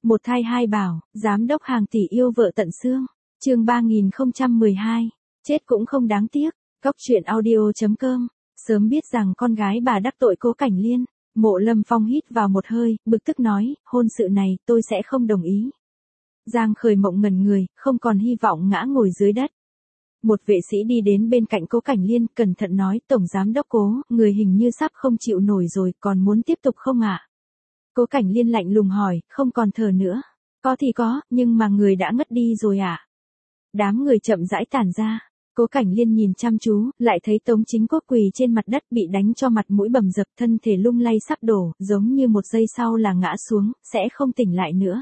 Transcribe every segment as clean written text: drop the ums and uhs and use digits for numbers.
Một thai hai bảo, giám đốc hàng tỷ yêu vợ tận xương. Chương 3012. Chết cũng không đáng tiếc. Cóc truyện audio.com. Sớm biết rằng con gái bà đắc tội Cố Cảnh Liên, Mộ Lâm Phong hít vào một hơi, bực tức nói, hôn sự này tôi sẽ không đồng ý. Giang Khởi Mộng ngẩn người, không còn hy vọng ngã ngồi dưới đất. Một vệ sĩ đi đến bên cạnh Cố Cảnh Liên, cẩn thận nói, Tổng Giám Đốc Cố, người hình như sắp không chịu nổi rồi, còn muốn tiếp tục không ạ? Cố Cảnh Liên lạnh lùng hỏi, không còn thở nữa. Có thì có, nhưng mà người đã ngất đi rồi ạ. Đám người chậm rãi tản ra. Cố Cảnh Liên nhìn chăm chú, lại thấy Tống Chính Quốc quỳ trên mặt đất bị đánh cho mặt mũi bầm dập, thân thể lung lay sắp đổ, giống như một giây sau là ngã xuống, sẽ không tỉnh lại nữa.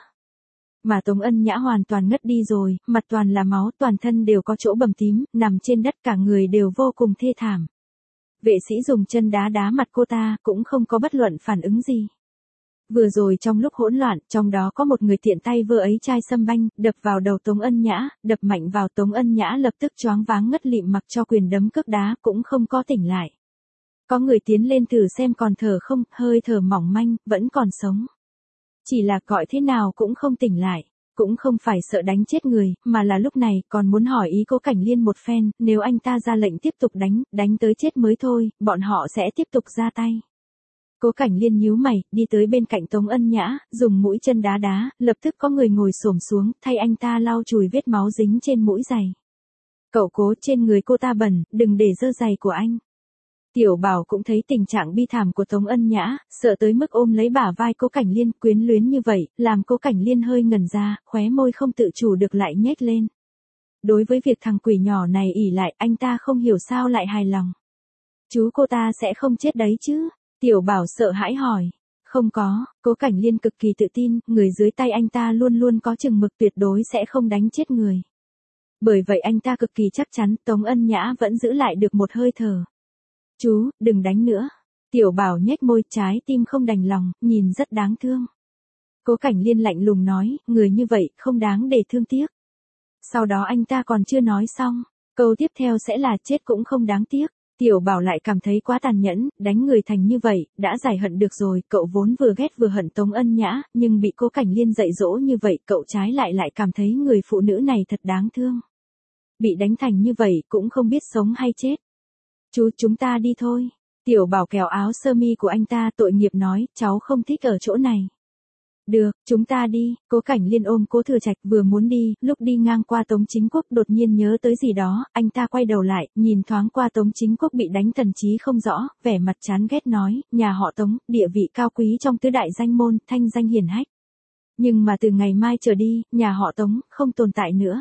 Mà Tống Ân Nhã hoàn toàn ngất đi rồi, mặt toàn là máu, toàn thân đều có chỗ bầm tím, nằm trên đất cả người đều vô cùng thê thảm. Vệ sĩ dùng chân đá đá mặt cô ta, cũng không có bất luận phản ứng gì. Vừa rồi trong lúc hỗn loạn, trong đó có một người tiện tay vơ ấy chai sâm banh, đập vào đầu Tống Ân Nhã, đập mạnh vào Tống Ân Nhã lập tức choáng váng ngất lịm mặc cho quyền đấm cước đá cũng không có tỉnh lại. Có người tiến lên thử xem còn thở không, hơi thở mỏng manh, vẫn còn sống. Chỉ là gọi thế nào cũng không tỉnh lại, cũng không phải sợ đánh chết người, mà là lúc này còn muốn hỏi ý Cố Cảnh Liên một phen, nếu anh ta ra lệnh tiếp tục đánh tới chết mới thôi, bọn họ sẽ tiếp tục ra tay. Cố Cảnh Liên nhíu mày, đi tới bên cạnh Tống Ân Nhã, dùng mũi chân đá đá, lập tức có người ngồi xổm xuống, thay anh ta lau chùi vết máu dính trên mũi giày. Cậu Cố, trên người cô ta bẩn, đừng để dơ giày của anh. Tiểu Bảo cũng thấy tình trạng bi thảm của Tống Ân Nhã, sợ tới mức ôm lấy bả vai Cố Cảnh Liên, quyến luyến như vậy, làm Cố Cảnh Liên hơi ngẩn ra, khóe môi không tự chủ được lại nhếch lên. Đối với việc thằng quỷ nhỏ này ỷ lại, anh ta không hiểu sao lại hài lòng. Chú cô ta sẽ không chết đấy chứ? Tiểu Bảo sợ hãi hỏi. Không có, Cố Cảnh Liên cực kỳ tự tin, người dưới tay anh ta luôn luôn có chừng mực, tuyệt đối sẽ không đánh chết người. Bởi vậy anh ta cực kỳ chắc chắn, Tống Ân Nhã vẫn giữ lại được một hơi thở. Chú, đừng đánh nữa. Tiểu Bảo nhếch môi, trái tim không đành lòng, nhìn rất đáng thương. Cố Cảnh Liên lạnh lùng nói, người như vậy không đáng để thương tiếc. Sau đó anh ta còn chưa nói xong, câu tiếp theo sẽ là chết cũng không đáng tiếc. Tiểu Bảo lại cảm thấy quá tàn nhẫn, đánh người thành như vậy, đã giải hận được rồi, cậu vốn vừa ghét vừa hận Tống Ân Nhã, nhưng bị Cố Cảnh Liên dạy dỗ như vậy, cậu trái lại cảm thấy người phụ nữ này thật đáng thương. Bị đánh thành như vậy cũng không biết sống hay chết. Chú, chúng ta đi thôi. Tiểu Bảo kéo áo sơ mi của anh ta, tội nghiệp nói, cháu không thích ở chỗ này. Được, chúng ta đi. Cố Cảnh Liên ôm Cố Thừa Trạch vừa muốn đi, lúc đi ngang qua Tống Chính Quốc đột nhiên nhớ tới gì đó, anh ta quay đầu lại, nhìn thoáng qua Tống Chính Quốc bị đánh thần trí không rõ, vẻ mặt chán ghét nói, nhà họ Tống, địa vị cao quý trong tứ đại danh môn, thanh danh hiển hách. Nhưng mà từ ngày mai trở đi, nhà họ Tống không tồn tại nữa.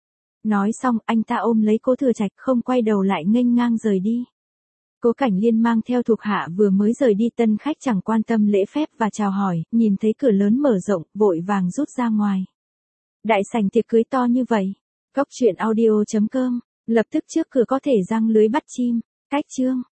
Nói xong, anh ta ôm lấy Cố Thừa Trạch, không quay đầu lại nghênh ngang rời đi. Cố Cảnh Liên mang theo thuộc hạ vừa mới rời đi, tân khách chẳng quan tâm lễ phép và chào hỏi, nhìn thấy cửa lớn mở rộng, vội vàng rút ra ngoài. Đại sảnh tiệc cưới to như vậy. Cóc truyện audio.com, lập tức trước cửa có thể giăng lưới bắt chim. Cách chương.